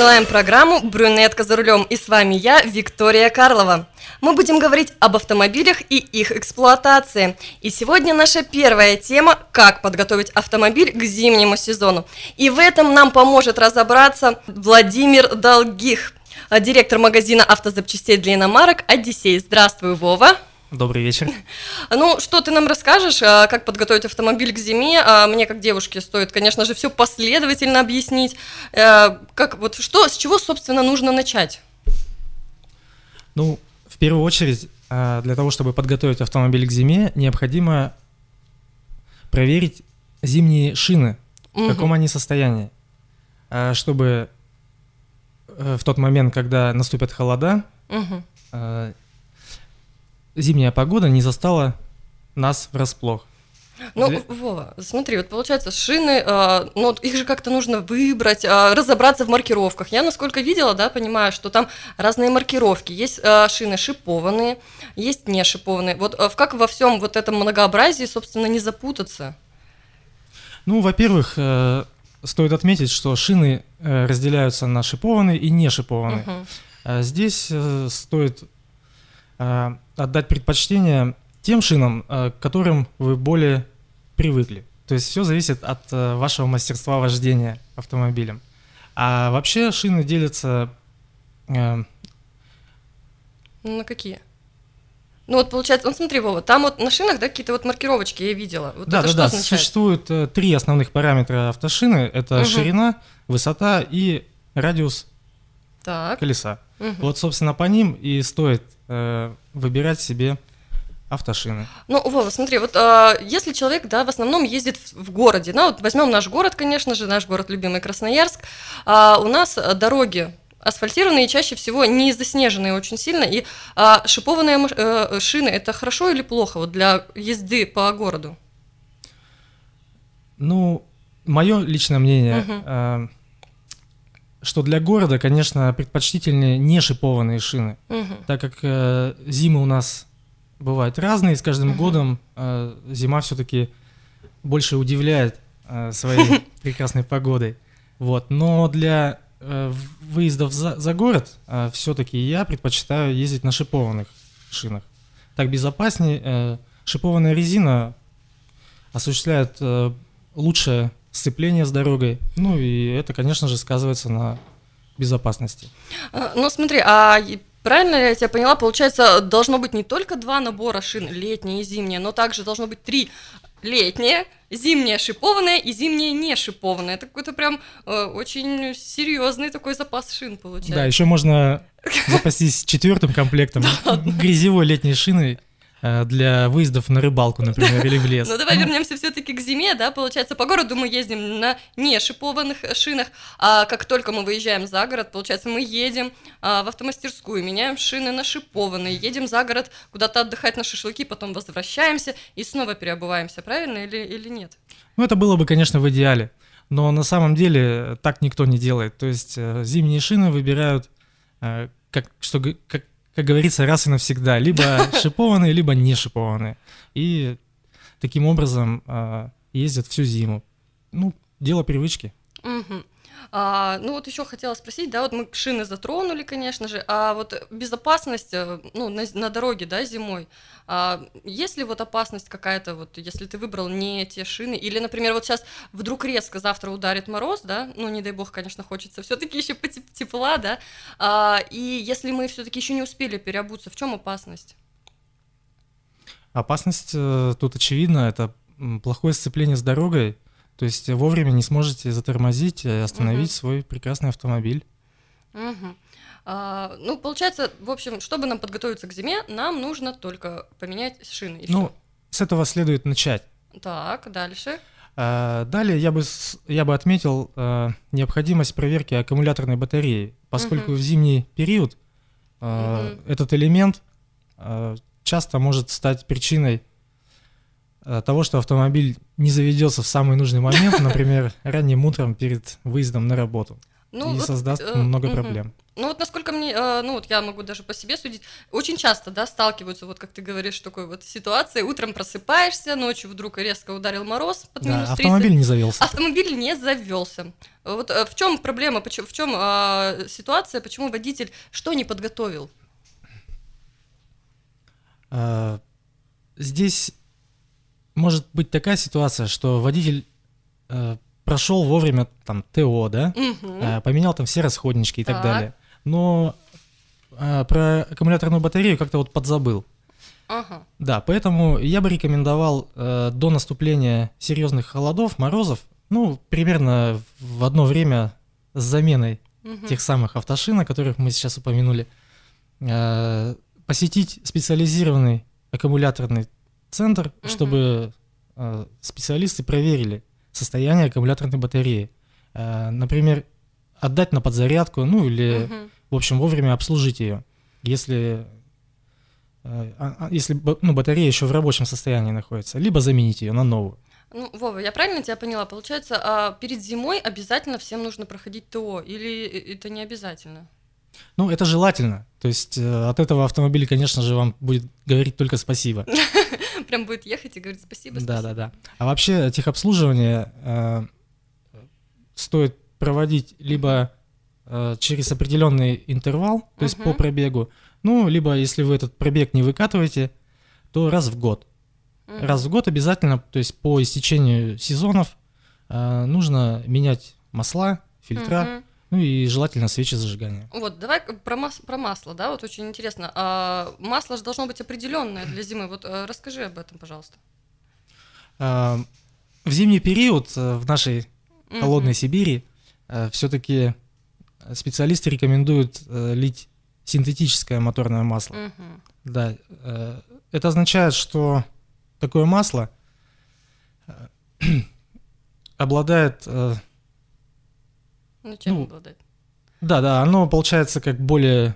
Продолжаем программу «Брюнетка за рулем», и с вами я, Виктория Карлова. Мы будем говорить об автомобилях и их эксплуатации. И сегодня наша первая тема – как подготовить автомобиль к зимнему сезону. И в этом нам поможет разобраться Владимир Долгих, директор магазина автозапчастей для иномарок «Одиссей». Здравствуй, Вова. Добрый вечер. Ну, что ты нам расскажешь, как подготовить автомобиль к зиме? Мне, как девушке, стоит, конечно же, все последовательно объяснить. С чего, собственно, нужно начать? Ну, в первую очередь, для того, чтобы подготовить автомобиль к зиме, необходимо проверить зимние шины, в каком они состоянии, чтобы в тот момент, когда наступят холода, зимняя погода не застала нас врасплох. Вова, смотри, вот получается, шины, их же как-то нужно выбрать, разобраться в маркировках. Я, насколько видела, понимаю, что там разные маркировки. Есть шины шипованные, есть не шипованные. Вот как во всем вот этом многообразии, собственно, не запутаться? Ну, во-первых, стоит отметить, что шины разделяются на шипованные и не шипованные. Здесь стоит отдать предпочтение тем шинам, к которым вы более привыкли. То есть все зависит от вашего мастерства вождения автомобилем. А вообще шины делятся... На какие? Ну вот получается, смотри, Вова, там вот на шинах, какие-то вот маркировочки я видела. Вот это что означает? Существует три основных параметра автошины. Это ширина, высота и радиус колеса. Вот, собственно, по ним и стоит выбирать себе автошины. Ну, Вова, смотри, вот если человек, в основном ездит в городе, вот возьмем наш город, конечно же, наш город любимый Красноярск, у нас дороги асфальтированные, чаще всего не заснеженные очень сильно, и шипованные шины – это хорошо или плохо вот для езды по городу? Ну, мое личное мнение – что для города, конечно, предпочтительнее не шипованные шины, так как зимы у нас бывают разные, и с каждым годом зима все-таки больше удивляет своей прекрасной погодой. Вот. Но для выездов за город все-таки я предпочитаю ездить на шипованных шинах. Так безопаснее. Шипованная резина осуществляет лучшее сцепление с дорогой, ну и это, конечно же, сказывается на безопасности. Ну смотри, правильно ли я тебя поняла, получается, должно быть не только два набора шин, летние и зимние, но также должно быть 3 летние, зимние шипованные и зимние не шипованные. Это какой-то прям очень серьезный такой запас шин получается. Да, еще можно запастись 4-м комплектом грязевой летней шины для выездов на рыбалку, например, или в лес. Ну, давай вернемся все-таки к зиме, получается, по городу мы ездим на не шипованных шинах, а как только мы выезжаем за город, получается, мы едем в автомастерскую, меняем шины на шипованные, едем за город куда-то отдыхать на шашлыки, потом возвращаемся и снова переобуваемся, правильно или нет? Ну, это было бы, конечно, в идеале, но на самом деле так никто не делает, то есть зимние шины выбирают, как говорится, раз и навсегда. Либо шипованные, либо не шипованные. И таким образом ездят всю зиму. Ну, дело привычки. Ну, вот еще хотела спросить, вот мы шины затронули, конечно же, а вот безопасность, на дороге, зимой, есть ли вот опасность какая-то, вот, если ты выбрал не те шины, или, например, вот сейчас вдруг резко завтра ударит мороз, не дай бог, конечно, хочется все-таки еще тепла, и если мы все-таки еще не успели переобуться, в чем опасность? Опасность тут очевидна, это плохое сцепление с дорогой. То есть вовремя не сможете затормозить и остановить свой прекрасный автомобиль. Ну, получается, в общем, чтобы нам подготовиться к зиме, нам нужно только поменять шины. И всё. С этого следует начать. Так, дальше. Далее я бы отметил необходимость проверки аккумуляторной батареи, поскольку в зимний период этот элемент часто может стать причиной того, что автомобиль не заведется в самый нужный момент, например, ранним утром перед выездом на работу, и создаст много проблем. Ну вот насколько мне, ну вот я могу даже по себе судить, очень часто, да, сталкиваются, вот как ты говоришь, такой вот ситуацией, утром просыпаешься, ночью вдруг резко ударил мороз под Да, минус 30. автомобиль не завелся. Автомобиль не завелся. Вот в чем проблема, в чем ситуация, почему водитель что не подготовил? Здесь может быть такая ситуация, что водитель прошел вовремя там ТО, да, поменял там все расходнички и так далее, но про аккумуляторную батарею как-то вот подзабыл. Ага. Да, поэтому я бы рекомендовал до наступления серьезных холодов, морозов, ну, примерно в одно время с заменой тех самых автошин, о которых мы сейчас упомянули, посетить специализированный аккумуляторный центр, чтобы специалисты проверили состояние аккумуляторной батареи. Например, отдать на подзарядку, ну или, в общем, вовремя обслужить ее, если батарея еще в рабочем состоянии находится, либо заменить ее на новую. Ну, Вова, я правильно тебя поняла? Получается, перед зимой обязательно всем нужно проходить ТО, или это не обязательно? Ну, это желательно. То есть от этого автомобиля, конечно же, вам будет говорить только спасибо. Прям будет ехать и говорить спасибо. Да. А вообще техобслуживание стоит проводить либо через определенный интервал, то есть по пробегу, ну, либо если вы этот пробег не выкатываете, то раз в год. Раз в год обязательно, то есть по истечению сезонов нужно менять масла, фильтра, ну и желательно свечи зажигания. Вот, давай про масло, да, вот очень интересно. Масло же должно быть определенное для зимы, вот расскажи об этом, пожалуйста. В зимний период в нашей холодной Сибири все-таки специалисты рекомендуют лить синтетическое моторное масло. Да, это означает, что такое масло обладает... чем обладает? Да, оно получается как более...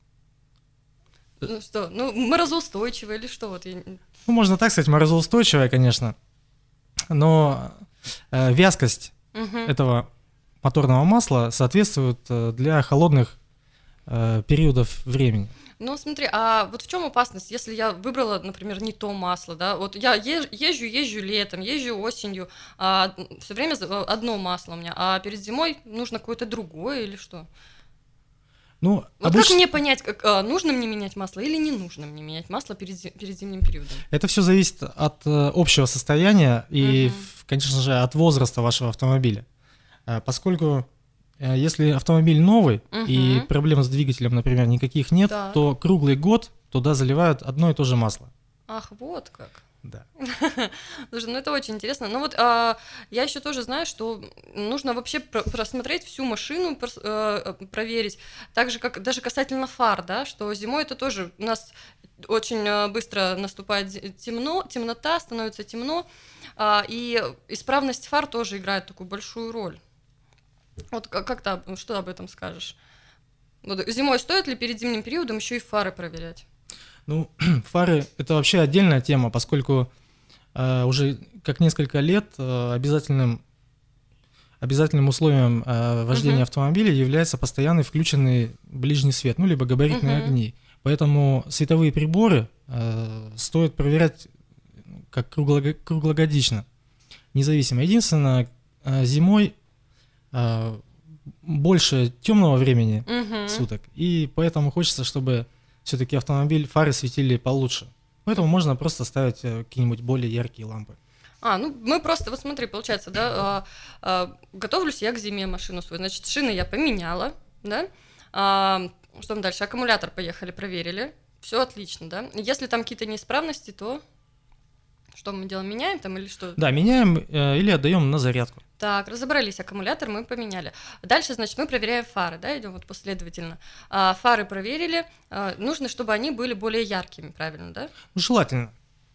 Ну что, морозоустойчивое или что? Вот я... Ну, можно так сказать, морозоустойчивое, конечно, но вязкость этого моторного масла соответствует для холодных периодов времени. Ну, смотри, а вот в чем опасность, если я выбрала, например, не то масло, да? Вот я езжу летом, езжу осенью, все время одно масло у меня, а перед зимой нужно какое-то другое или что? Ну, вот как мне понять, нужно мне менять масло или не нужно мне менять масло перед зимним периодом? Это все зависит от общего состояния и, конечно же, от возраста вашего автомобиля. Поскольку если автомобиль новый и проблем с двигателем, например, никаких нет, то круглый год туда заливают одно и то же масло. Ах, вот как. Да. Слушай, это очень интересно. Но вот я еще тоже знаю, что нужно вообще просмотреть всю машину, проверить. Так же, как даже касательно фар, да, что зимой это тоже у нас очень быстро наступает темнота, становится темно, и исправность фар тоже играет такую большую роль. Вот что об этом скажешь? Вот зимой стоит ли перед зимним периодом еще и фары проверять? Ну, фары – это вообще отдельная тема, поскольку уже как несколько лет обязательным условием вождения автомобиля является постоянный включенный ближний свет, ну, либо габаритные огни. Поэтому световые приборы стоит проверять как круглогодично, независимо. Единственное, зимой больше темного времени суток, и поэтому хочется, чтобы все-таки фары светили получше. Поэтому можно просто ставить какие-нибудь более яркие лампы. Мы просто, вот смотри, получается, да, готовлюсь я к зиме машину свою, значит, шины я поменяла, да, что там дальше, аккумулятор поехали, проверили, все отлично, да, если там какие-то неисправности, то что мы делаем, меняем там или что? Да, меняем или отдаем на зарядку. Так, разобрались, аккумулятор мы поменяли. Дальше, значит, мы проверяем фары, да, идем вот последовательно. Фары проверили, нужно, чтобы они были более яркими, правильно, да? Желательно.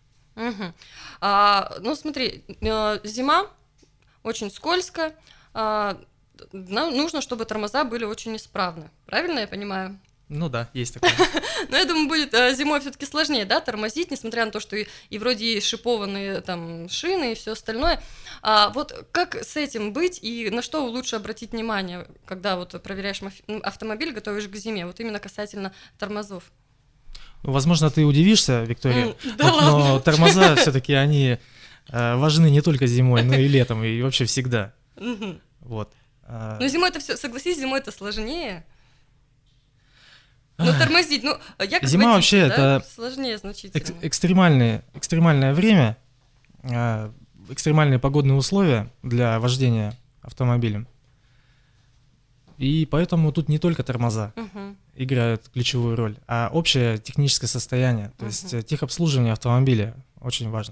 Ну, смотри, зима, очень скользко, нужно, чтобы тормоза были очень исправны, правильно я понимаю? Ну да, есть такое. Но я думаю, будет зимой все-таки сложнее, да, тормозить, несмотря на то, что и вроде и шипованные там шины и все остальное. Вот как с этим быть и на что лучше обратить внимание, когда вот проверяешь автомобиль, готовишь к зиме, вот именно касательно тормозов? Возможно, ты удивишься, Виктория, Да ладно. но тормоза все-таки они важны не только зимой, но и летом, и вообще всегда. Вот. Но зимой это все, согласись, зимой это сложнее. Ну, тормозить, ну, я как Зима водитель, вообще да, это сложнее значительно. экстремальное время, экстремальные погодные условия для вождения автомобилем. И поэтому тут не только тормоза играют ключевую роль, а общее техническое состояние, то есть техобслуживание автомобиля очень важно.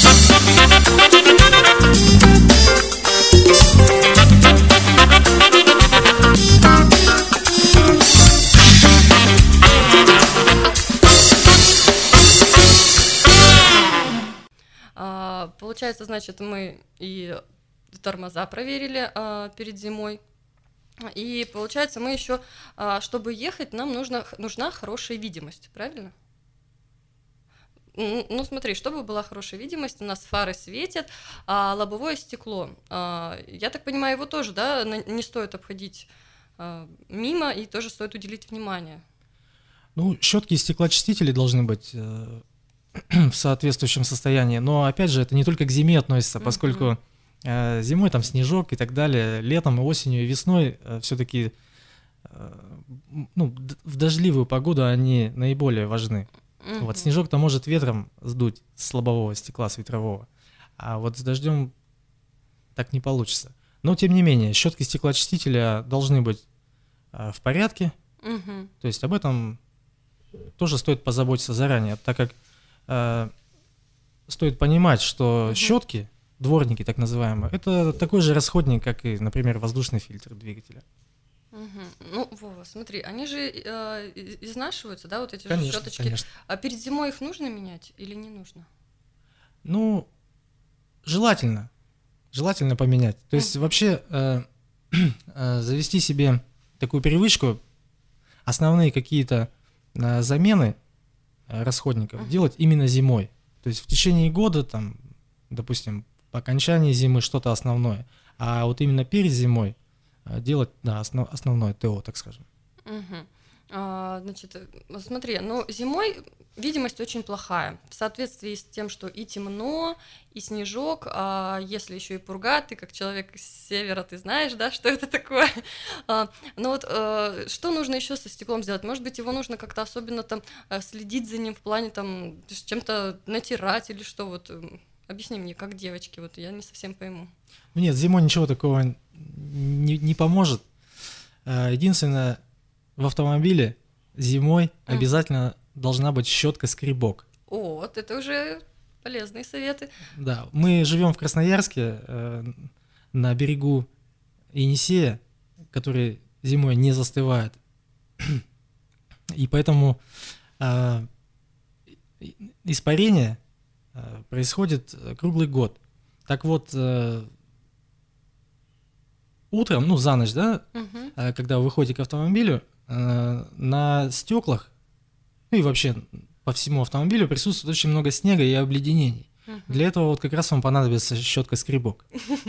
Получается, значит, мы и тормоза проверили перед зимой. И получается, мы еще, чтобы ехать, нам нужна хорошая видимость, правильно? Ну, смотри, чтобы была хорошая видимость, у нас фары светят, а лобовое стекло, я так понимаю, его тоже, да, не стоит обходить мимо, и тоже стоит уделить внимание. Ну, щетки и стеклоочистители должны быть в соответствующем состоянии, но, опять же, это не только к зиме относится, поскольку зимой там снежок и так далее, летом, осенью и весной все-таки в дождливую погоду они наиболее важны. Вот снежок-то может ветром сдуть с лобового стекла, с ветрового, а вот с дождем так не получится. Но, тем не менее, щетки стеклоочистителя должны быть в порядке, то есть об этом тоже стоит позаботиться заранее, так как стоит понимать, что щетки, дворники так называемые, это такой же расходник, как и, например, воздушный фильтр двигателя. Ну, Вова, смотри, они же изнашиваются, да, вот эти конечно, же щеточки. Конечно. А перед зимой их нужно менять или не нужно? Ну, желательно поменять. То есть вообще завести себе такую привычку, основные какие-то замены расходников делать именно зимой. То есть в течение года, там, допустим, по окончании зимы что-то основное, а вот именно перед зимой делать, да, основное ТО, так скажем. Значит, смотри, ну зимой видимость очень плохая, в соответствии с тем, что и темно, и снежок, а если еще и пурга, ты как человек из севера, ты знаешь, да, что это такое. Но вот что нужно еще со стеклом сделать? Может быть, его нужно как-то особенно там следить за ним в плане там чем-то натирать или что? Вот объясни мне, как девочки, вот я не совсем пойму. Нет, зимой ничего такого не поможет. Единственное, в автомобиле зимой обязательно должна быть щетка-скребок. О, вот это уже полезные советы. Да, мы живем в Красноярске, на берегу Енисея, который зимой не застывает. И поэтому испарение происходит круглый год. Так вот, утром, ну, за ночь, да, когда вы выходите к автомобилю, на стеклах, ну и вообще по всему автомобилю присутствует очень много снега и обледенений. Для этого вот как раз вам понадобится щетка-скребок.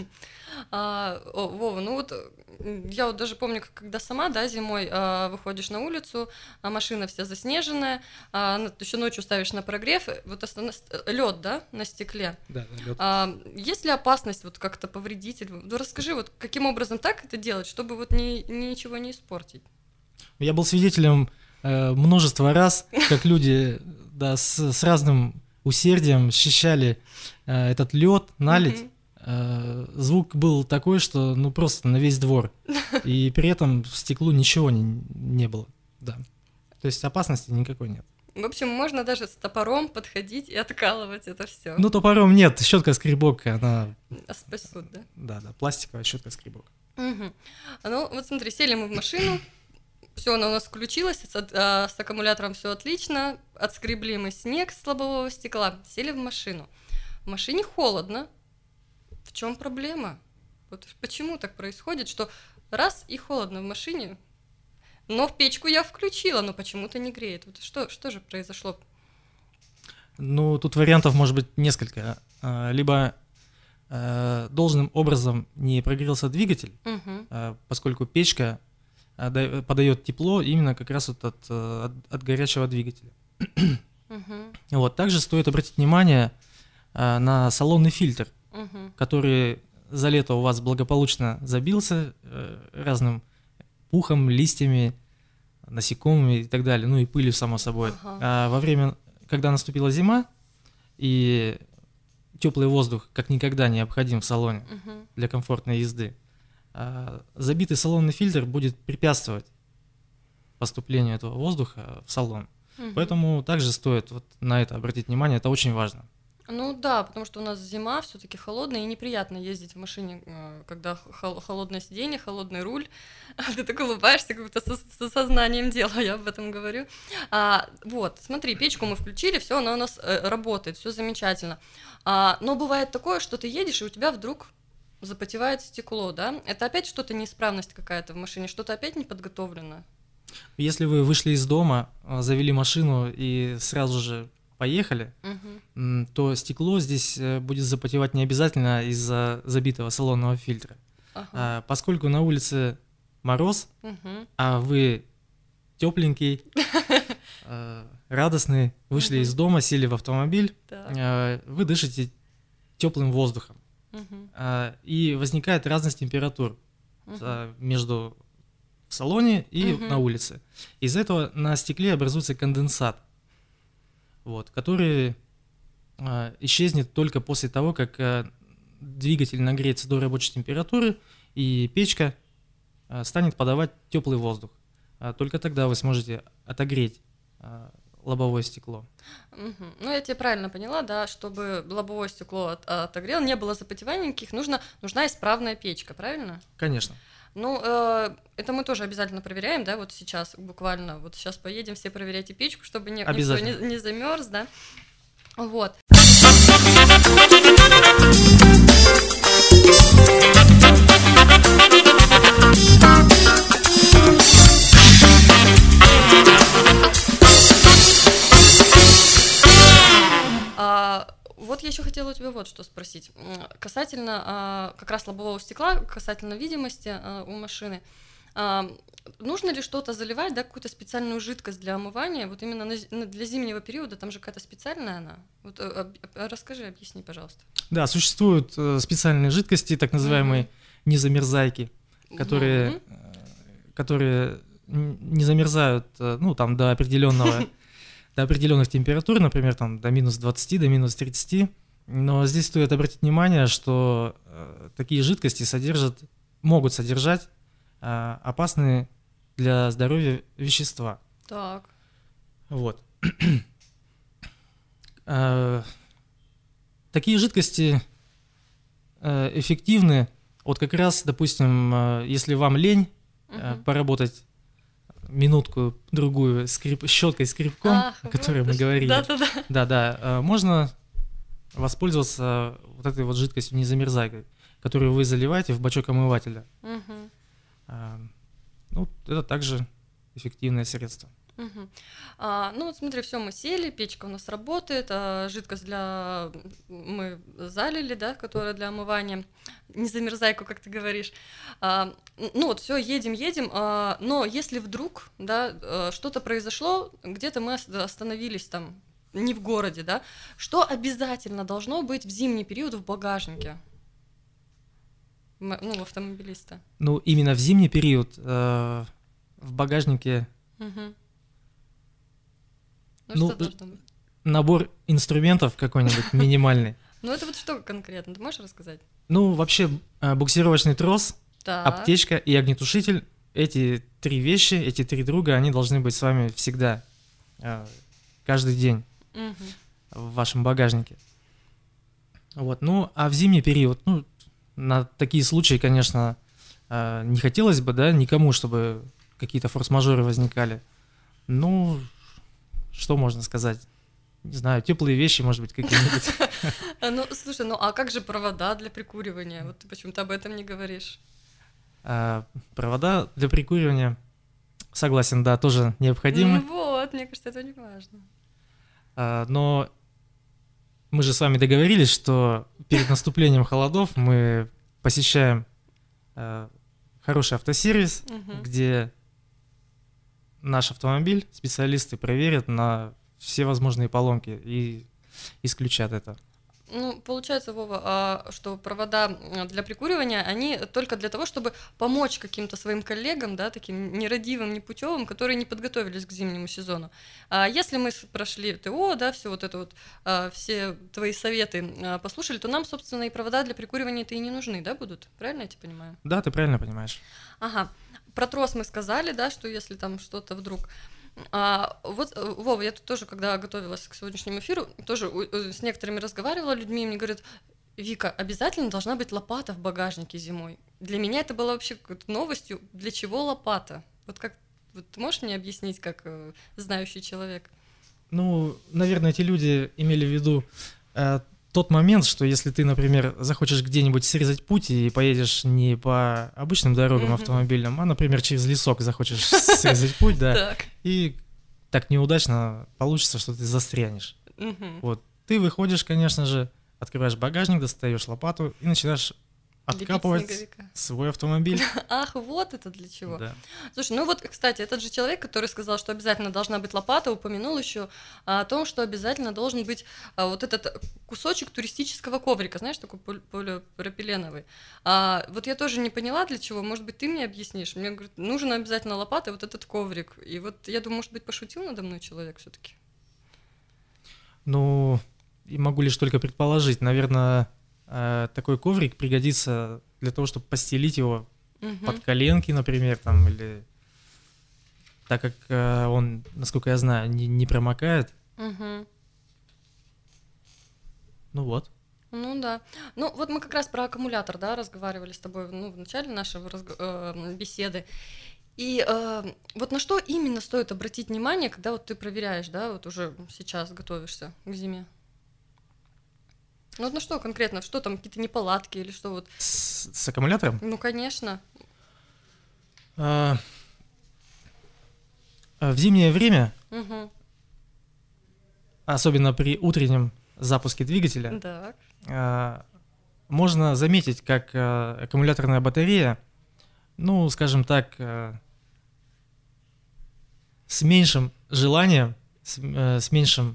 Вова, ну вот я вот даже помню, когда сама, да, зимой выходишь на улицу, машина вся заснеженная, еще ночью ставишь на прогрев, вот лед, да, на стекле. Да, лед. Есть ли опасность вот как-то повредить? Ну, расскажи, вот каким образом так это делать, чтобы вот ничего не испортить? Я был свидетелем множество раз, как люди, да, с разным усердием счищали этот лед, наледь. Звук был такой, что ну просто на весь двор. И при этом в стеклу ничего не было. Да. То есть опасности никакой нет. В общем, можно даже с топором подходить и откалывать это все. Ну, топором нет, щетка-скребок, она... Спасут, да? Да, пластиковая щетка-скребок. Ну, вот смотри, сели мы в машину, все, она у нас включилась, с аккумулятором все отлично, отскребли мы снег с лобового стекла, сели в машину. В машине холодно. В чем проблема? Вот почему так происходит, что раз и холодно в машине? Но в печку я включила, но почему-то не греет. Вот что же произошло? Ну, тут вариантов может быть несколько. Либо должным образом не прогрелся двигатель, поскольку печка подает тепло именно как раз вот от горячего двигателя. Вот. Также стоит обратить внимание на салонный фильтр, который за лето у вас благополучно забился разным пухом, листьями, насекомыми и так далее, ну и пылью, само собой. А во время, когда наступила зима, и теплый воздух как никогда необходим в салоне для комфортной езды, забитый салонный фильтр будет препятствовать поступлению этого воздуха в салон. Поэтому также стоит вот на это обратить внимание, это очень важно. Ну да, потому что у нас зима все-таки холодная, и неприятно ездить в машине, когда холодное сиденье, холодный руль. Ты так улыбаешься, как будто с сознанием дела, я об этом говорю. Вот, смотри, печку мы включили, все, она у нас работает, все замечательно. Но бывает такое, что ты едешь, и у тебя вдруг запотевает стекло, да? Это опять что-то неисправность какая-то в машине, что-то опять не подготовлено? Если вы вышли из дома, завели машину и сразу же поехали, то стекло здесь будет запотевать не обязательно из-за забитого салонного фильтра. Поскольку на улице мороз, а вы тепленький, радостный, вышли из дома, сели в автомобиль, вы дышите теплым воздухом. И возникает разность температур между в салоне и на улице. Из-за этого на стекле образуется конденсат, вот, который исчезнет только после того, как двигатель нагреется до рабочей температуры и печка станет подавать теплый воздух. Только тогда вы сможете отогреть лобовое стекло. Ну, я тебя правильно поняла, да, чтобы лобовое стекло отогрело, не было запотеваний никаких, нужна исправная печка, правильно? Конечно. Ну, это мы тоже обязательно проверяем, да, вот сейчас буквально, вот сейчас поедем все проверять и печку, чтобы никто не замерз, да, вот. Вот я еще хотела у тебя вот что спросить. Касательно как раз лобового стекла, касательно видимости у машины, нужно ли что-то заливать, да, какую-то специальную жидкость для омывания, вот именно для зимнего периода, там же какая-то специальная она? Вот, расскажи, объясни, пожалуйста. Да, существуют специальные жидкости, так называемые незамерзайки, которые не замерзают, ну, там, до определенных температур, например, там, до минус 20, до минус 30, но здесь стоит обратить внимание, что такие жидкости могут содержать опасные для здоровья вещества. Так. Вот. Такие жидкости эффективны, вот как раз, допустим, если вам лень поработать минутку-другую щеткой, скребком, о которой мы говорили. Да, можно воспользоваться вот этой вот жидкостью незамерзайкой, которую вы заливаете в бачок омывателя. Ну, это также эффективное средство. Ну вот смотри, все, мы сели, печка у нас работает, жидкость мы залили, да, которая для омывания, незамерзайку, как ты говоришь. Ну вот все, едем, но если вдруг, да, что-то произошло, где-то мы остановились там, не в городе, да, что обязательно должно быть в зимний период в багажнике? Ну, у автомобилиста. Ну, именно в зимний период в багажнике что должно быть? Набор инструментов какой-нибудь минимальный. Ну, это вот что конкретно, ты можешь рассказать? Ну, вообще, буксировочный трос, аптечка и огнетушитель, эти три вещи, эти три друга, они должны быть с вами всегда, каждый день в вашем багажнике. Вот, ну, а в зимний период, ну, на такие случаи, конечно, не хотелось бы, да, никому, чтобы какие-то форс-мажоры возникали. Ну, что можно сказать? Не знаю, теплые вещи, может быть, какие-нибудь. Ну, слушай, ну а как же провода для прикуривания? Вот ты почему-то об этом не говоришь. Провода для прикуривания. Согласен, да, тоже необходимы. Вот, мне кажется, это не важно. Но мы же с вами договорились, что перед наступлением холодов мы посещаем хороший автосервис, где наш автомобиль специалисты проверят на все возможные поломки и исключат это. Ну, получается, Вова, что провода для прикуривания, они только для того, чтобы помочь каким-то своим коллегам, да, таким нерадивым, непутевым, которые не подготовились к зимнему сезону. А если мы прошли ТО, да, все вот это вот, все твои советы послушали, то нам, собственно, и провода для прикуривания-то и не нужны, да, будут? Правильно я тебя понимаю? Да, ты правильно понимаешь. Ага. Про трос мы сказали, да, что если там что-то вдруг... Вот, Вова, я тут тоже, когда готовилась к сегодняшнему эфиру, тоже с некоторыми разговаривала людьми, и мне говорят: Вика, обязательно должна быть лопата в багажнике зимой. Для меня это было вообще какой-то новостью. Для чего лопата? Вот как, вот ты можешь мне объяснить, как знающий человек? Ну, наверное, эти люди имели в виду тот момент, что если ты, например, захочешь где-нибудь срезать путь и поедешь не по обычным дорогам автомобильным, а, например, через лесок захочешь срезать путь, да, и так неудачно получится, что ты застрянешь. Вот, ты выходишь, конечно же, открываешь багажник, достаешь лопату и начинаешь откапывать свой автомобиль. Ах, вот это для чего. Да. Слушай, ну вот, кстати, этот же человек, который сказал, что обязательно должна быть лопата, упомянул еще о том, что обязательно должен быть вот этот кусочек туристического коврика, знаешь, такой полипропиленовый. Вот я тоже не поняла, для чего. Может быть, ты мне объяснишь? Мне говорят, нужен обязательно лопата и вот этот коврик. И вот я думаю, может быть, пошутил надо мной человек все-таки. Ну, могу лишь только предположить. Наверное, такой коврик пригодится для того, чтобы постелить его под коленки, например, там, или так как он, насколько я знаю, не промокает. Ну вот. Ну да. Ну вот мы как раз про аккумулятор, да, разговаривали с тобой, ну, в начале нашего беседы. И вот на что именно стоит обратить внимание, когда вот ты проверяешь, да, вот уже сейчас готовишься к зиме? Ну вот на что конкретно? Что там, какие-то неполадки или что вот? С аккумулятором? Ну, конечно. В зимнее время, особенно при утреннем запуске двигателя, можно заметить, как аккумуляторная батарея, ну, скажем так, с меньшим желанием, с меньшим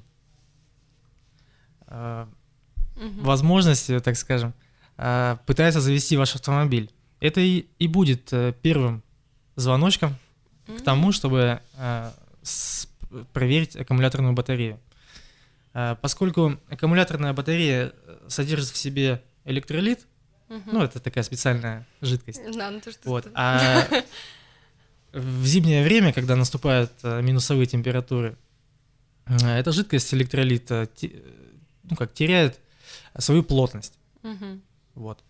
возможностью, так скажем, пытается завести ваш автомобиль. Это и будет первым звоночком к тому, чтобы проверить аккумуляторную батарею. Поскольку аккумуляторная батарея содержит в себе электролит, ну, это такая специальная жидкость. Да, ну, то, что вот. А в зимнее время, когда наступают минусовые температуры, эта жидкость, электролит, ну, как теряет свою плотность. Вот.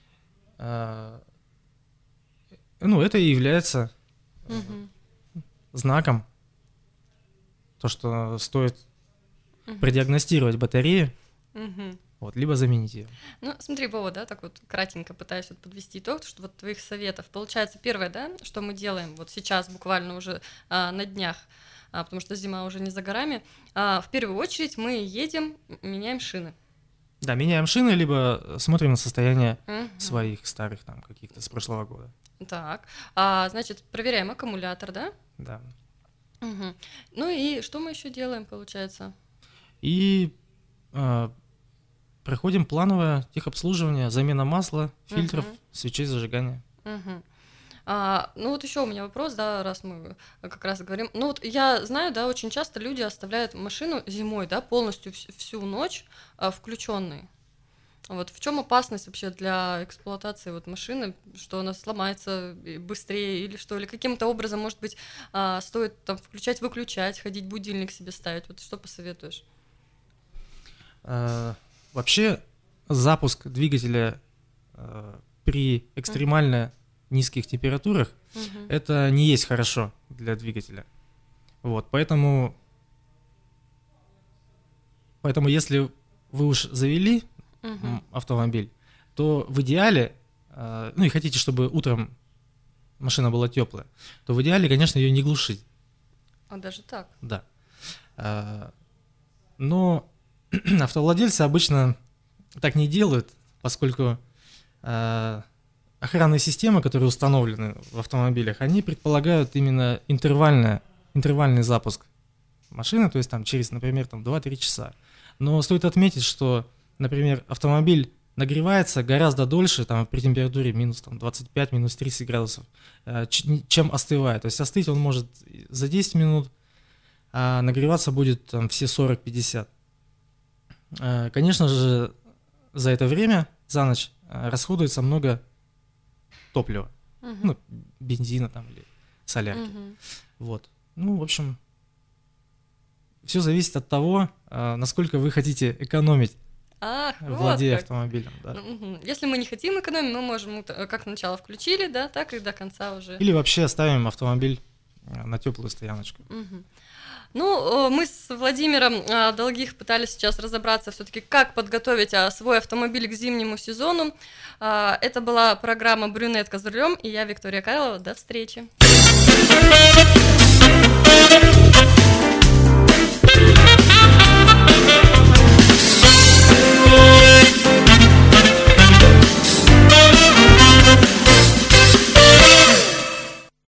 Ну, это и является знаком, то, что стоит продиагностировать батарею, вот, либо заменить ее. Ну, смотри, Вова, да, так вот кратенько пытаюсь вот подвести итог, что вот твоих советов. Получается, первое, да, что мы делаем вот сейчас буквально уже на днях, потому что зима уже не за горами, в первую очередь мы едем, меняем шины. Да, меняем шины, либо смотрим на состояние своих старых, там, каких-то с прошлого года. Так, значит, проверяем аккумулятор, да? Да. Ну и что мы еще делаем, получается? И проходим плановое техобслуживание, замена масла, фильтров, свечей зажигания. Ну вот еще у меня вопрос, да, раз мы как раз говорим. Ну вот я знаю, да, очень часто люди оставляют машину зимой, да, полностью всю ночь включенной. Вот в чем опасность вообще для эксплуатации вот машины, что она сломается быстрее или что, или каким-то образом, может быть, стоит там включать-выключать, ходить будильник себе ставить. Вот что посоветуешь? Вообще запуск двигателя при экстремально низких температурах это не есть хорошо для двигателя. Вот, поэтому если вы уж завели автомобиль, то в идеале, ну и хотите, чтобы утром машина была теплая, то в идеале, конечно, ее не глушить. А даже так? Да. Но автовладельцы обычно так не делают, поскольку охранные системы, которые установлены в автомобилях, они предполагают именно интервальный запуск машины, то есть там через, например, там 2-3 часа. Но стоит отметить, что, например, автомобиль нагревается гораздо дольше, там, при температуре минус 25, минус 30 градусов, чем остывает. То есть остыть он может за 10 минут, а нагреваться будет там, все 40-50. Конечно же, за это время, за ночь, расходуется много топлива, ну, бензина там или солярки. Вот. Ну, в общем, все зависит от того, насколько вы хотите экономить, владея автомобилем. Да. Если мы не хотим экономить, мы можем как сначала включили, да, так и до конца уже. Или вообще оставим автомобиль на теплую стояночку. Ну, мы с Владимиром Долгих пытались сейчас разобраться все-таки, как подготовить свой автомобиль к зимнему сезону. Это была программа «Брюнетка за рулем», и я, Виктория Карлова. До встречи!